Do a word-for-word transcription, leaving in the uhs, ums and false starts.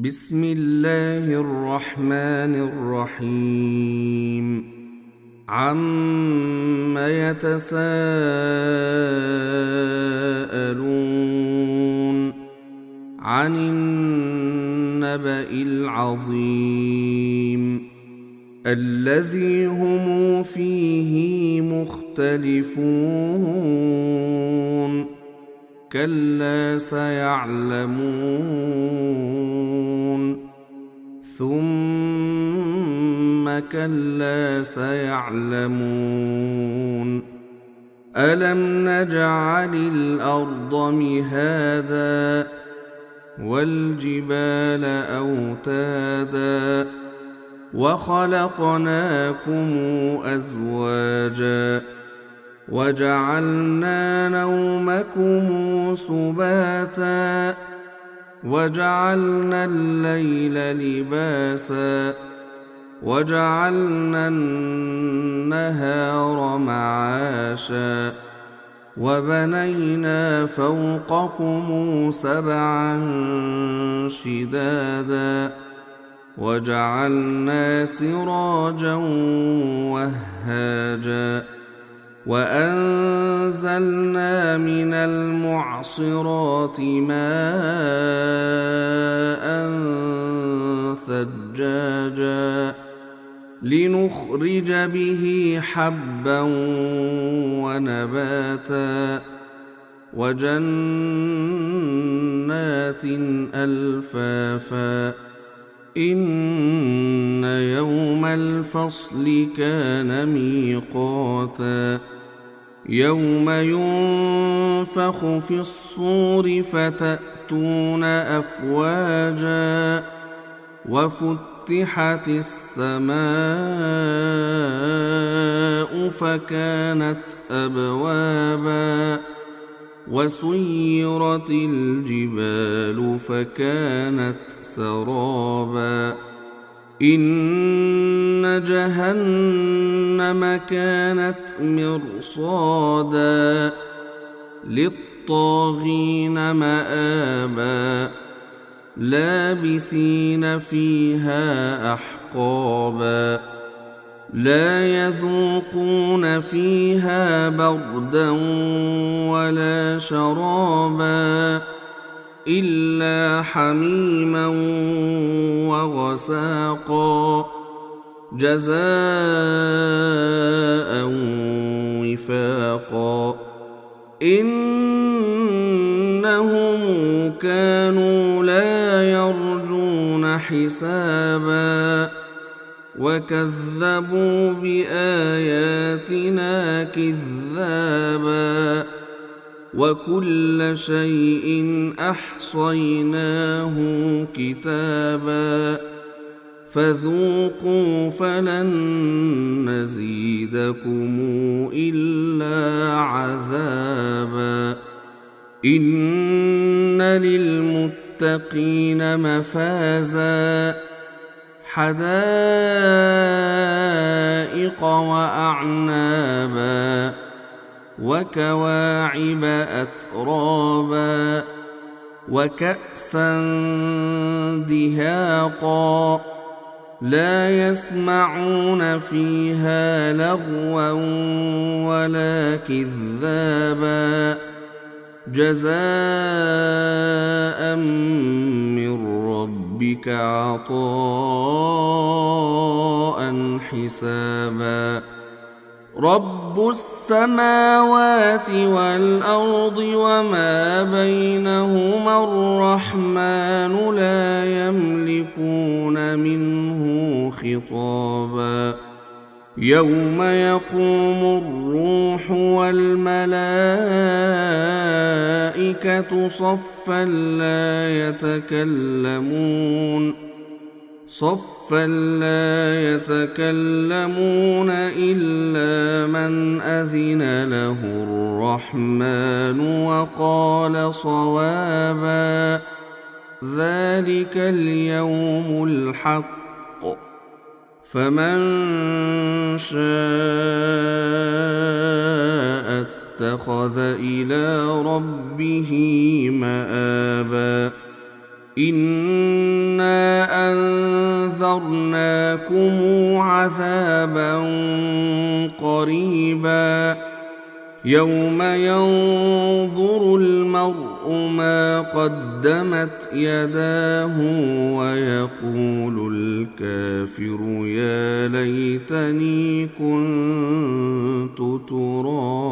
بسم الله الرحمن الرحيم عم يتساءلون عن النبأ العظيم الذي هم فيه مختلفون كلا سيعلمون ثم كلا سيعلمون ألم نجعل الأرض مهادا والجبال أوتادا وخلقناكم أزواجا وجعلنا نومكم سباتا وجعلنا الليل لباسا وجعلنا النهار معاشا وبنينا فوقكم سبعا شدادا وجعلنا سراجا وهاجا وأنزلنا من المعصرات ماء ثجاجا لنخرج به حبا ونباتا وجنات ألفافا إن يوم الفصل كان ميقاتا يوم ينفخ في الصور فتأتون أفواجا وفتحت السماء فكانت أبوابا وسيرت الجبال فكانت سرابا إن جهنم كانت مرصادا للطاغين مآبا لابثين فيها أحقابا لا يذوقون فيها بردا ولا شرابا إلا حميما وغساقا جزاء وفاقا إنهم كانوا لا يرجون حسابا وكذبوا بآياتنا كذابا وكل شيء أحصيناه كتابا فذوقوا فلن نزيدكم إلا عذابا إن للمتقين مفازا حدائق وأعنابا وكواعب أترابا وكأسا دهاقا لا يسمعون فيها لغوا ولا كذابا جزاء من ربك عطاء حسابا رب السماوات والأرض وما بينهما الرحمن لا يملكون منه خطابا يوم يقوم الروح والملائكة صفا لا يتكلمون صفا لا يتكلمون إلا من أذن له الرحمن وقال صوابا ذلك اليوم الحق فمن شاء اتخذ إلى ربه مآبا إنا أنذرناكم عذابا قريبا يوم ينظر المرء ما قدمت يداه ويقول الكافر يا ليتني كنت ترابا.